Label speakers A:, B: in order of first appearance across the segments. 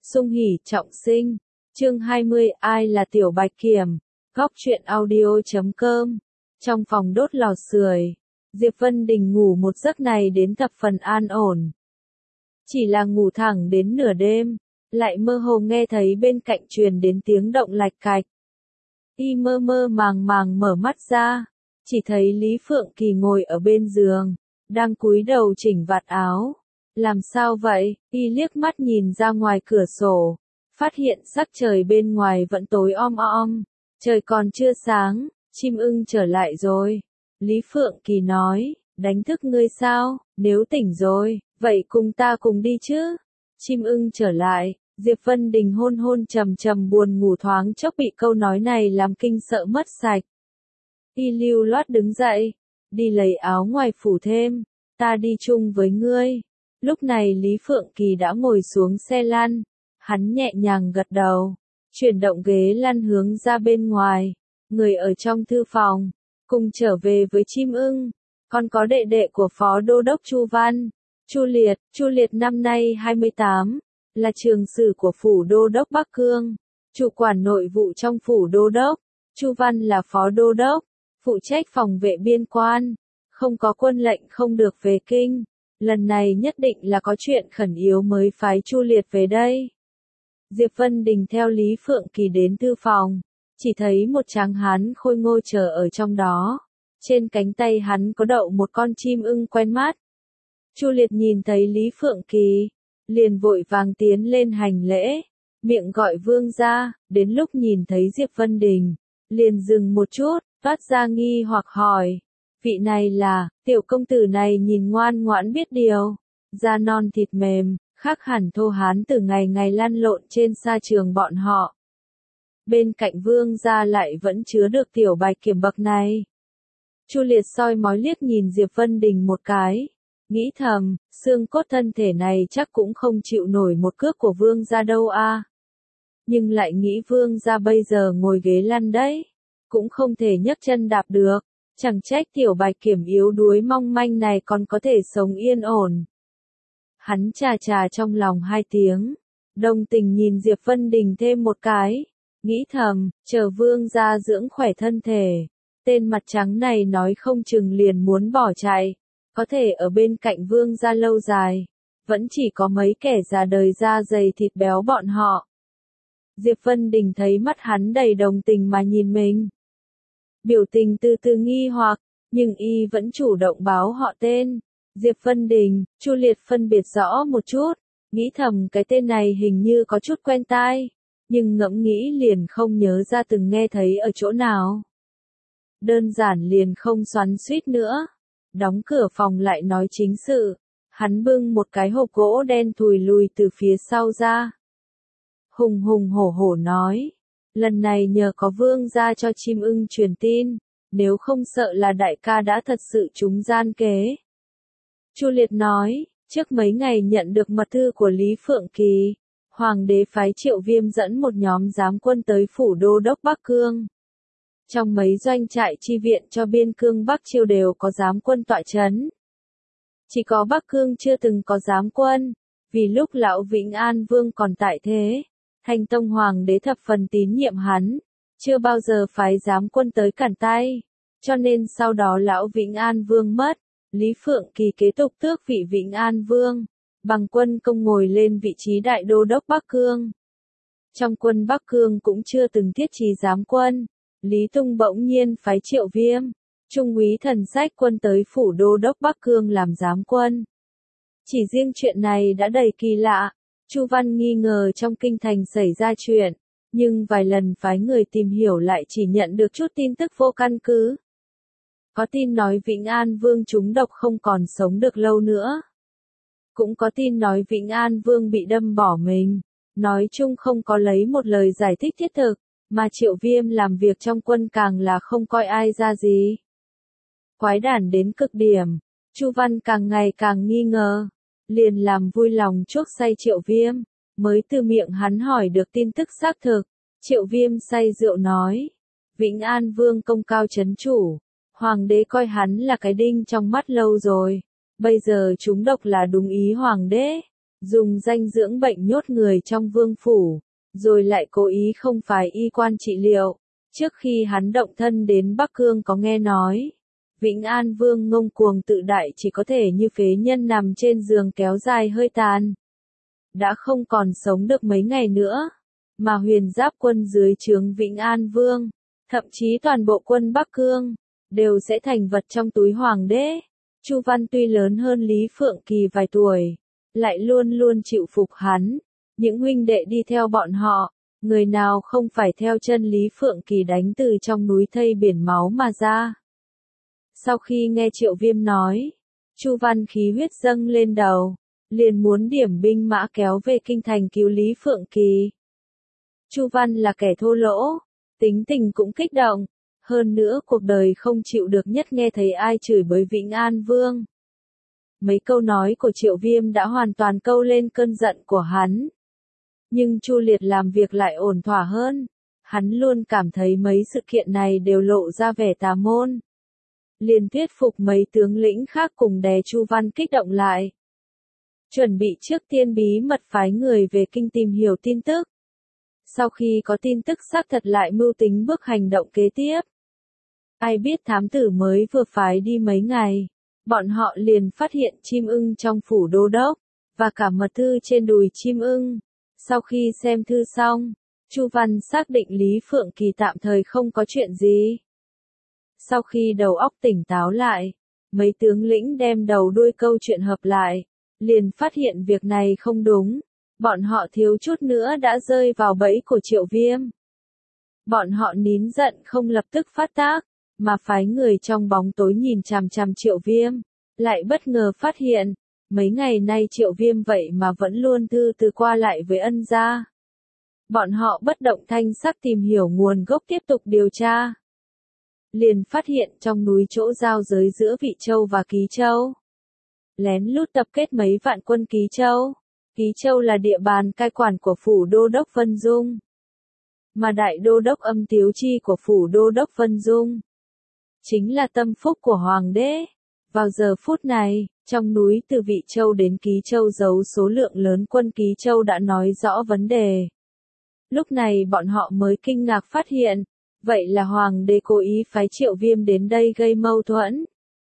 A: Sung hỉ trọng sinh. Chương 20, ai là Tiểu Bạch Kiểm? Góc truyện audio.com. Trong phòng đốt lò sưởi, Diệp Vân Đình ngủ một giấc này đến thập phần an ổn. Chỉ là ngủ thẳng đến nửa đêm, lại mơ hồ nghe thấy bên cạnh truyền đến tiếng động lạch cạch. Y mơ mơ màng màng mở mắt ra, chỉ thấy Lý Phượng Kỳ ngồi ở bên giường, đang cúi đầu chỉnh vạt áo. Làm sao vậy? Y liếc mắt nhìn ra ngoài cửa sổ, phát hiện sắc trời bên ngoài vẫn tối om om, trời còn chưa sáng, chim ưng trở lại rồi. Lý Phượng Kỳ nói, đánh thức ngươi sao? Nếu tỉnh rồi, vậy cùng ta cùng đi chứ? Chim ưng trở lại. Diệp Vân Đình hôn hôn trầm trầm buồn ngủ thoáng chốc bị câu nói này làm kinh sợ mất sạch. Y lưu loát đứng dậy, đi lấy áo ngoài phủ thêm, ta đi chung với ngươi. Lúc này Lý Phượng Kỳ đã ngồi xuống xe lăn, hắn nhẹ nhàng gật đầu, chuyển động ghế lăn hướng ra bên ngoài, người ở trong thư phòng, cùng trở về với chim ưng, còn có đệ đệ của Phó Đô đốc Chu Văn, Chu Liệt năm nay 28. Là trường sử của phủ đô đốc Bắc Cương, chủ quản nội vụ trong phủ đô đốc. Chu Văn là phó đô đốc, phụ trách phòng vệ biên quan, không có quân lệnh không được về kinh. Lần này nhất định là có chuyện khẩn yếu mới phái Chu Liệt về đây. Diệp Vân Đình theo Lý Phượng Kỳ đến thư phòng, chỉ thấy một tráng hán khôi ngô chờ ở trong đó. Trên cánh tay hắn có đậu một con chim ưng quen mắt. Chu Liệt nhìn thấy Lý Phượng Kỳ, liền vội vàng tiến lên hành lễ, miệng gọi vương ra, đến lúc nhìn thấy Diệp Vân Đình, liền dừng một chút, toát ra nghi hoặc hỏi, vị này là, tiểu công tử này nhìn ngoan ngoãn biết điều, da non thịt mềm, khác hẳn thô hán từ ngày ngày lăn lộn trên sa trường bọn họ. Bên cạnh vương gia lại vẫn chứa được tiểu Bạch Kiểm bậc này. Chu Liệt soi mói liếc nhìn Diệp Vân Đình một cái. Nghĩ thầm, xương cốt thân thể này chắc cũng không chịu nổi một cước của vương gia đâu a. Nhưng lại nghĩ vương gia bây giờ ngồi ghế lăn đấy, cũng không thể nhấc chân đạp được, chẳng trách tiểu Bạch Kiểm yếu đuối mong manh này còn có thể sống yên ổn. Hắn chà chà trong lòng hai tiếng, đồng tình nhìn Diệp Vân Đình thêm một cái, nghĩ thầm, chờ vương gia dưỡng khỏe thân thể, tên mặt trắng này nói không chừng liền muốn bỏ chạy. Có thể ở bên cạnh vương gia lâu dài, vẫn chỉ có mấy kẻ già đời da dày thịt béo bọn họ. Diệp Vân Đình thấy mắt hắn đầy đồng tình mà nhìn mình. Biểu tình từ từ nghi hoặc, nhưng y vẫn chủ động báo họ tên. Diệp Vân Đình, Chu Liệt phân biệt rõ một chút, nghĩ thầm cái tên này hình như có chút quen tai, nhưng ngẫm nghĩ liền không nhớ ra từng nghe thấy ở chỗ nào. Đơn giản liền không xoắn xuýt nữa. Đóng cửa phòng lại nói chính sự, hắn bưng một cái hộp gỗ đen thùi lùi từ phía sau ra. Hùng hùng hổ hổ nói, lần này nhờ có vương gia cho chim ưng truyền tin, nếu không sợ là đại ca đã thật sự trúng gian kế. Chu Liệt nói, trước mấy ngày nhận được mật thư của Lý Phượng Kỳ, Hoàng đế phái Triệu Viêm dẫn một nhóm giám quân tới phủ đô đốc Bắc Cương. Trong mấy doanh trại chi viện cho biên cương Bắc Chiêu đều có giám quân tọa chấn. Chỉ có Bắc Cương chưa từng có giám quân, vì lúc lão Vĩnh An Vương còn tại thế, Thanh Tông Hoàng đế thập phần tín nhiệm hắn, chưa bao giờ phái giám quân tới cản tay, cho nên sau đó lão Vĩnh An Vương mất, Lý Phượng Kỳ kế tục tước vị Vĩnh An Vương, bằng quân công ngồi lên vị trí đại đô đốc Bắc Cương. Trong quân Bắc Cương cũng chưa từng thiết trí giám quân. Lý Tung bỗng nhiên phái Triệu Viêm, trung úy thần sách quân tới phủ đô đốc Bắc Cương làm giám quân. Chỉ riêng chuyện này đã đầy kỳ lạ, Chu Văn nghi ngờ trong kinh thành xảy ra chuyện, nhưng vài lần phái người tìm hiểu lại chỉ nhận được chút tin tức vô căn cứ. Có tin nói Vĩnh An Vương trúng độc không còn sống được lâu nữa. Cũng có tin nói Vĩnh An Vương bị đâm bỏ mình, nói chung không có lấy một lời giải thích thiết thực. Mà Triệu Viêm làm việc trong quân càng là không coi ai ra gì. Quái đản đến cực điểm, Chu Văn càng ngày càng nghi ngờ, liền làm vui lòng chuốc say Triệu Viêm, mới từ miệng hắn hỏi được tin tức xác thực. Triệu Viêm say rượu nói, Vĩnh An Vương công cao chấn chủ, Hoàng đế coi hắn là cái đinh trong mắt lâu rồi, bây giờ trúng độc là đúng ý Hoàng đế, dùng danh dưỡng bệnh nhốt người trong vương phủ, rồi lại cố ý không phải y quan trị liệu. Trước khi hắn động thân đến Bắc Cương có nghe nói, Vĩnh An Vương ngông cuồng tự đại chỉ có thể như phế nhân nằm trên giường kéo dài hơi tàn. Đã không còn sống được mấy ngày nữa, mà huyền giáp quân dưới trướng Vĩnh An Vương, thậm chí toàn bộ quân Bắc Cương, đều sẽ thành vật trong túi hoàng đế. Chu Văn tuy lớn hơn Lý Phượng Kỳ vài tuổi, lại luôn luôn chịu phục hắn. Những huynh đệ đi theo bọn họ, người nào không phải theo chân Lý Phượng Kỳ đánh từ trong núi thây biển máu mà ra. Sau khi nghe Triệu Viêm nói, Chu Văn khí huyết dâng lên đầu, liền muốn điểm binh mã kéo về kinh thành cứu Lý Phượng Kỳ. Chu Văn là kẻ thô lỗ, tính tình cũng kích động, hơn nữa cuộc đời không chịu được nhất nghe thấy ai chửi bới Vĩnh An Vương. Mấy câu nói của Triệu Viêm đã hoàn toàn câu lên cơn giận của hắn. Nhưng Chu Liệt làm việc lại ổn thỏa hơn, hắn luôn cảm thấy mấy sự kiện này đều lộ ra vẻ tà môn. Liền thuyết phục mấy tướng lĩnh khác cùng đè Chu Văn kích động lại. Chuẩn bị trước tiên bí mật phái người về kinh tìm hiểu tin tức. Sau khi có tin tức xác thật lại mưu tính bước hành động kế tiếp. Ai biết thám tử mới vừa phái đi mấy ngày, bọn họ liền phát hiện chim ưng trong phủ đô đốc, và cả mật thư trên đùi chim ưng. Sau khi xem thư xong, Chu Văn xác định Lý Phượng Kỳ tạm thời không có chuyện gì. Sau khi đầu óc tỉnh táo lại, mấy tướng lĩnh đem đầu đuôi câu chuyện hợp lại, liền phát hiện việc này không đúng, bọn họ thiếu chút nữa đã rơi vào bẫy của Triệu Viêm. Bọn họ nín giận không lập tức phát tác, mà phái người trong bóng tối nhìn chằm chằm Triệu Viêm, lại bất ngờ phát hiện, mấy ngày nay Triệu Viêm vậy mà vẫn luôn thư từ qua lại với ân gia. Bọn họ bất động thanh sắc tìm hiểu nguồn gốc tiếp tục điều tra. Liền phát hiện trong núi chỗ giao giới giữa Vị Châu và Ký Châu, lén lút tập kết mấy vạn quân Ký Châu. Ký Châu là địa bàn cai quản của phủ đô đốc Vân Dung, mà đại đô đốc Âm Tiếu Chi của phủ đô đốc Vân Dung chính là tâm phúc của hoàng đế. Vào giờ phút này, trong núi từ Vị Châu đến Ký Châu giấu số lượng lớn quân Ký Châu đã nói rõ vấn đề. Lúc này bọn họ mới kinh ngạc phát hiện, vậy là hoàng đế cố ý phái Triệu Viêm đến đây gây mâu thuẫn,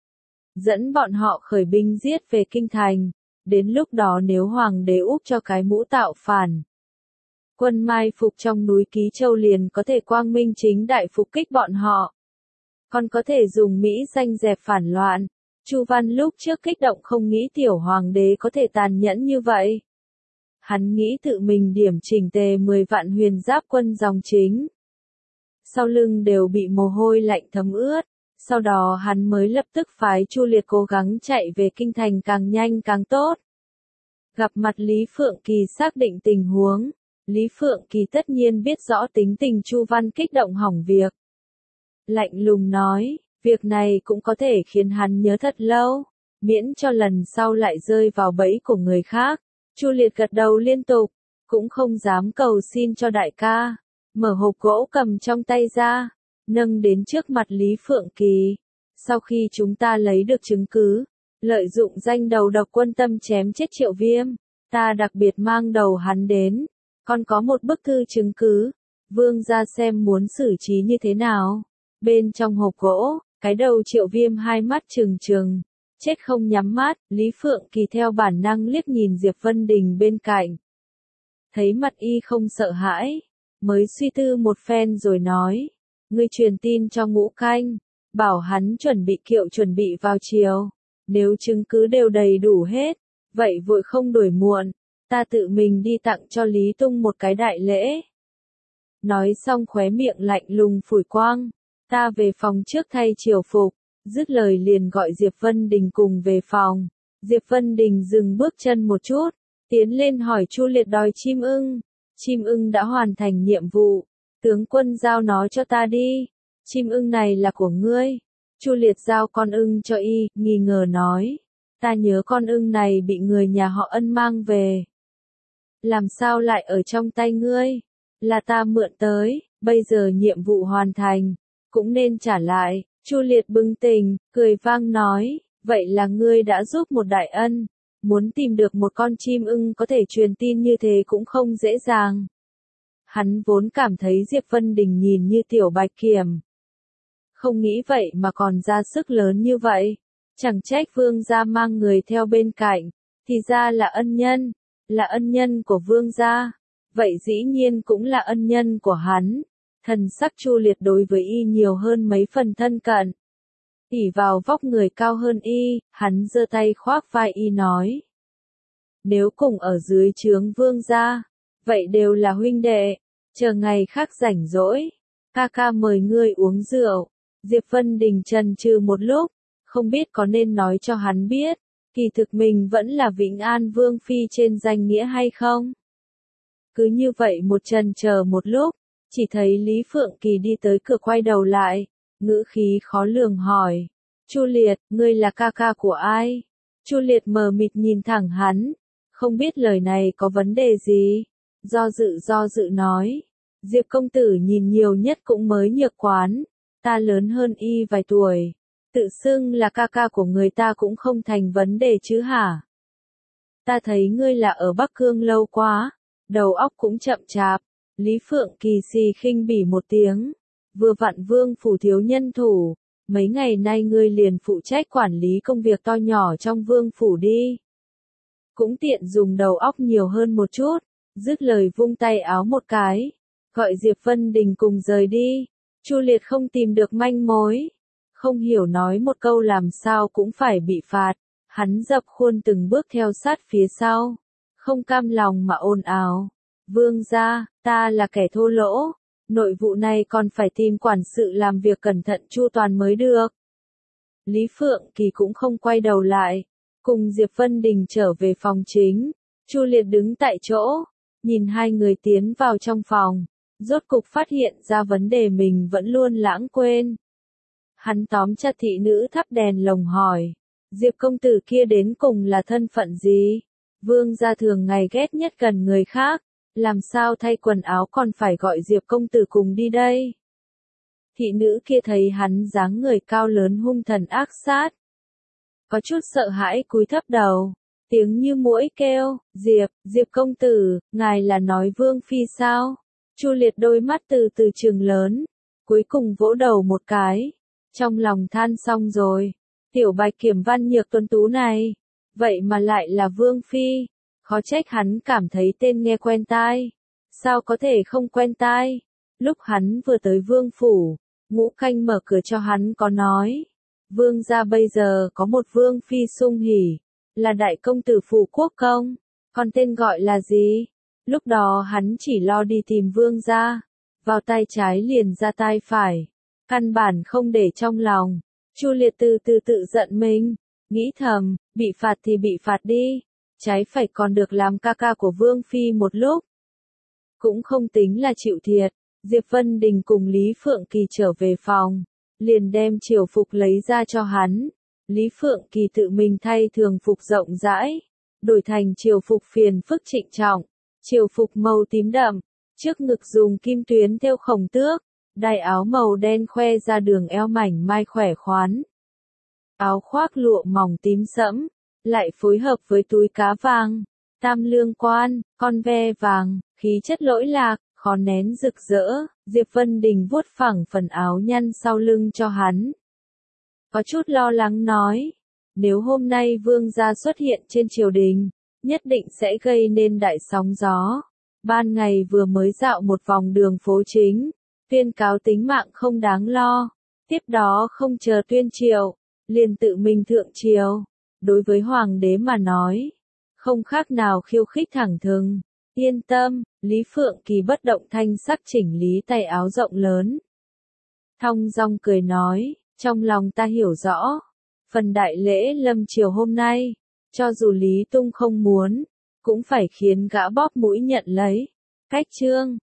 A: dẫn bọn họ khởi binh giết về kinh thành. Đến lúc đó nếu hoàng đế úp cho cái mũ tạo phản, quân mai phục trong núi Ký Châu liền có thể quang minh chính đại phục kích bọn họ, còn có thể dùng Mỹ danh dẹp phản loạn. Chu Văn lúc trước kích động không nghĩ tiểu hoàng đế có thể tàn nhẫn như vậy. Hắn nghĩ tự mình điểm chỉnh tề 10 vạn huyền giáp quân dòng chính. Sau lưng đều bị mồ hôi lạnh thấm ướt. Sau đó hắn mới lập tức phái Chu Liệt cố gắng chạy về kinh thành càng nhanh càng tốt. Gặp mặt Lý Phượng Kỳ xác định tình huống. Lý Phượng Kỳ tất nhiên biết rõ tính tình Chu Văn kích động hỏng việc. Lạnh lùng nói, việc này cũng có thể khiến hắn nhớ thật lâu, miễn cho lần sau lại rơi vào bẫy của người khác. Chu Liệt gật đầu liên tục, cũng không dám cầu xin cho đại ca, mở hộp gỗ cầm trong tay ra, nâng đến trước mặt Lý Phượng Kỳ. Sau khi chúng ta lấy được chứng cứ, lợi dụng danh đầu độc quân tâm chém chết Triệu Viêm, ta đặc biệt mang đầu hắn đến, còn có một bức thư chứng cứ, vương gia xem muốn xử trí như thế nào. Bên trong hộp gỗ, cái đầu Triệu Viêm hai mắt trừng trừng, chết không nhắm mắt. Lý Phượng Kỳ theo bản năng liếc nhìn Diệp Vân Đình bên cạnh, thấy mặt y không sợ hãi, mới suy tư một phen rồi nói, ngươi truyền tin cho Ngũ Canh, bảo hắn chuẩn bị kiệu chuẩn bị vào chiều, nếu chứng cứ đều đầy đủ hết, vậy vội không đổi muộn, ta tự mình đi tặng cho Lý Tung một cái đại lễ. Nói xong khóe miệng lạnh lùng phủi quang, ta về phòng trước thay triều phục, dứt lời liền gọi Diệp Vân Đình cùng về phòng. Diệp Vân Đình dừng bước chân một chút, tiến lên hỏi Chu Liệt đòi chim ưng. Chim ưng đã hoàn thành nhiệm vụ, tướng quân giao nó cho ta đi, chim ưng này là của ngươi. Chu Liệt giao con ưng cho y, nghi ngờ nói, ta nhớ con ưng này bị người nhà họ Ân mang về. Làm sao lại ở trong tay ngươi? Là ta mượn tới, bây giờ nhiệm vụ hoàn thành, cũng nên trả lại. Chu Liệt bừng tỉnh, cười vang nói, vậy là ngươi đã giúp một đại ân, muốn tìm được một con chim ưng có thể truyền tin như thế cũng không dễ dàng. Hắn vốn cảm thấy Diệp Vân Đình nhìn như tiểu bạch kiểm. Không nghĩ vậy mà còn ra sức lớn như vậy. Chẳng trách vương gia mang người theo bên cạnh, thì ra là ân nhân của vương gia. Vậy dĩ nhiên cũng là ân nhân của hắn. Thần sắc Chu Liệt đối với y nhiều hơn mấy phần thân cận. Ỷ vào vóc người cao hơn y, hắn giơ tay khoác vai y nói. Nếu cùng ở dưới trướng vương gia, vậy đều là huynh đệ, chờ ngày khác rảnh rỗi, ca ca mời ngươi uống rượu. Diệp Vân Đình chần chừ một lúc, không biết có nên nói cho hắn biết, kỳ thực mình vẫn là Vĩnh An Vương Phi trên danh nghĩa hay không. Cứ như vậy một chần chờ một lúc, chỉ thấy Lý Phượng Kỳ đi tới cửa quay đầu lại, ngữ khí khó lường hỏi. Chu Liệt, ngươi là ca ca của ai? Chu Liệt mờ mịt nhìn thẳng hắn, không biết lời này có vấn đề gì. Do dự nói. Diệp công tử nhìn nhiều nhất cũng mới nhược quán, ta lớn hơn y vài tuổi. Tự xưng là ca ca của người ta cũng không thành vấn đề chứ hả? Ta thấy ngươi là ở Bắc Cương lâu quá, đầu óc cũng chậm chạp. Lý Phượng Kỳ xì khinh bỉ một tiếng. Vừa vặn vương phủ thiếu nhân thủ, mấy ngày nay ngươi liền phụ trách quản lý công việc to nhỏ trong vương phủ đi. Cũng tiện dùng đầu óc nhiều hơn một chút, dứt lời vung tay áo một cái, gọi Diệp Vân Đình cùng rời đi. Chu Liệt không tìm được manh mối, không hiểu nói một câu làm sao cũng phải bị phạt, hắn dập khuôn từng bước theo sát phía sau, không cam lòng mà ồn ào. Vương gia, ta là kẻ thô lỗ, nội vụ này còn phải tìm quản sự làm việc cẩn thận chu toàn mới được. Lý Phượng Kỳ cũng không quay đầu lại, cùng Diệp Vân Đình trở về phòng chính. Chu Liệt đứng tại chỗ, nhìn hai người tiến vào trong phòng, rốt cục phát hiện ra vấn đề mình vẫn luôn lãng quên. Hắn tóm chặt thị nữ thắp đèn lồng hỏi, Diệp công tử kia đến cùng là thân phận gì? Vương gia thường ngày ghét nhất gần người khác, làm sao thay quần áo còn phải gọi Diệp công tử cùng đi đây? Thị nữ kia thấy hắn dáng người cao lớn hung thần ác sát, có chút sợ hãi cúi thấp đầu, tiếng như muỗi kêu, Diệp công tử, ngài là nói Vương Phi sao? Chu Liệt đôi mắt từ từ trừng lớn, cuối cùng vỗ đầu một cái, trong lòng than xong rồi, tiểu bạch kiểm văn nhược tuấn tú này, vậy mà lại là Vương Phi, khó trách hắn cảm thấy tên nghe quen tai, sao có thể không quen tai? Lúc hắn vừa tới Vương Phủ, Ngũ Canh mở cửa cho hắn có nói. Vương gia bây giờ có một Vương Phi sung hỉ, là đại công tử phủ quốc công, còn tên gọi là gì? Lúc đó hắn chỉ lo đi tìm Vương gia, vào tay trái liền ra tay phải, căn bản không để trong lòng. Chu Liệt từ từ tự giận mình, nghĩ thầm, bị phạt thì bị phạt đi, trái phải còn được làm ca ca của Vương Phi một lúc. Cũng không tính là chịu thiệt. Diệp Vân Đình cùng Lý Phượng Kỳ trở về phòng, liền đem triều phục lấy ra cho hắn. Lý Phượng Kỳ tự mình thay thường phục rộng rãi, đổi thành triều phục phiền phức trịnh trọng, triều phục màu tím đậm, trước ngực dùng kim tuyến thêu khổng tước, đai áo màu đen khoe ra đường eo mảnh mai khỏe khoắn. Áo khoác lụa mỏng tím sẫm, lại phối hợp với túi cá vàng, tam lương quan, con ve vàng, khí chất lỗi lạc, khó nén rực rỡ. Diệp Vân Đình vuốt phẳng phần áo nhăn sau lưng cho hắn. Có chút lo lắng nói, nếu hôm nay vương gia xuất hiện trên triều đình, nhất định sẽ gây nên đại sóng gió. Ban ngày vừa mới dạo một vòng đường phố chính, tuyên cáo tính mạng không đáng lo. Tiếp đó không chờ tuyên triệu, liền tự mình thượng triều. Đối với hoàng đế mà nói, không khác nào khiêu khích thẳng thừng. Yên tâm, Lý Phượng Kỳ bất động thanh sắc chỉnh lý tay áo rộng lớn. Thong dong cười nói, trong lòng ta hiểu rõ, phần đại lễ lâm triều hôm nay, cho dù Lý Tung không muốn, cũng phải khiến gã bóp mũi nhận lấy. Cách chương